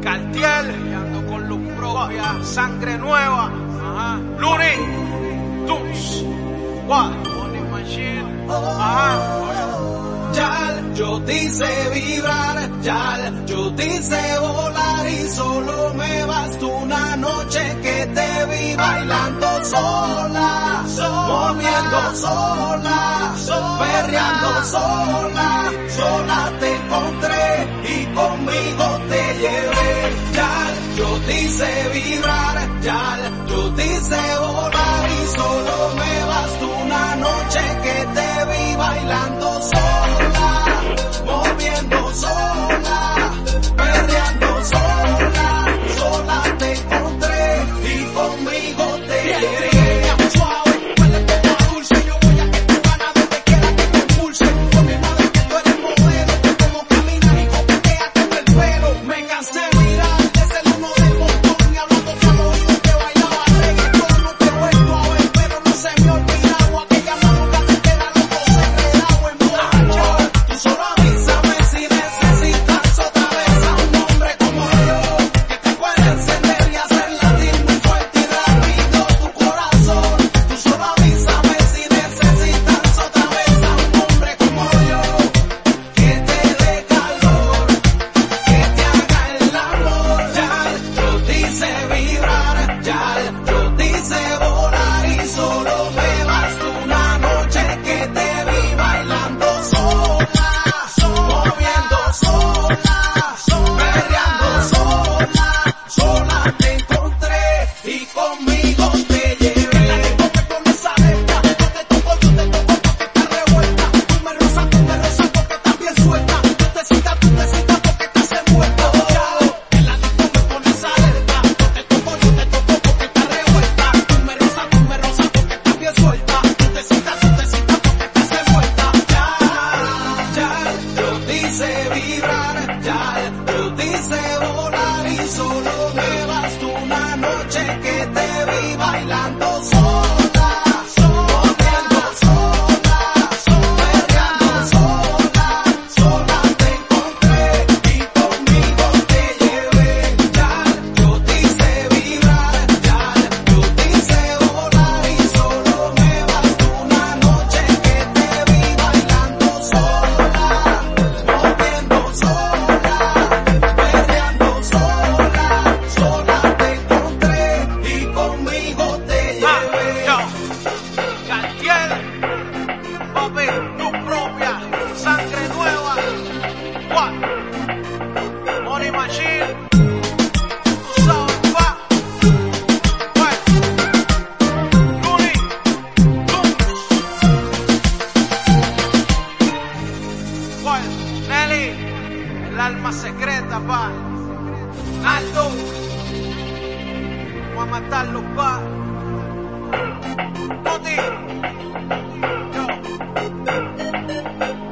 Cartier, ando con luz propia, sangre nueva. Ajá. Looney Tunes, what? Money Machine. Ajá. Yal, yo te hice vibrar, Yal, yo te hice volar y solo me basta una noche que te vi bailando sola, moviendo sola, perreando sola, sola te encontré y conmigo te llevé. Yal, yo te hice vibrar, Yal, yo te hice volar y solo me basta una noche que te vi bailando sola, moviendo sola, perreando sola, sola te encontré y conmigo te llevé. Suave, huele como dulce, yo voy a que tú ganas donde quiera que te impulse. Con mi madre que tú eres modelo, de cómo caminas y coqueteas con el pelo. Me cansé de mirar desde el uno del montón y hablando que al oído que bailaba reggaetón. No te he vuelto a ver, pero no se me ha olvidado aquella madrugada que queda loco enredado en borracho. Tú solo avísame si necesitas otra vez a un hombre como yo, que te pueda encender y hacer latir muy fuerte y rápido tu corazón. Tú solo avísame si necesitas otra vez a un hombre como yo, que te dé calor, que te haga el amor. Yal, yo te hice vibrar, Yal, yo te hice volar y solo me basta una noche que te vi bailando sola, moviendo sola, perreando sola, sola te encontré y conmigo te llevé. La que come con esa alerta, yo te toco porque estás revuelta. Tú me rozas porque estás bien suelta. Tú te citas porque estás envuelta. En la disco me pones alerta, yo te toco porque estás revuelta. Tú me rozas porque estás bien suelta. Tú te citas porque estás envuelta. Yal, yo te hice vibrar, Yal, yo te hice volar y solo me basta una noche que te vi bailando sola, moviendo sola, perreando sola, sola te encontré y conmigo te llevé. Yal, yo te hice vibrar, Yal, yo te hice volar y solo me basta una noche que te vi bailando sola, moviendo sola, perreando sola, sola te encontré y conmigo te llevé. Yo, Cartier, papi, luz propia, sangre nueva. What? Money Machine. Zamba. What? Looney Tunes. What? Nelly, el alma secreta, pa. Aldo, voy a matarlo, pa. Noti. Yo.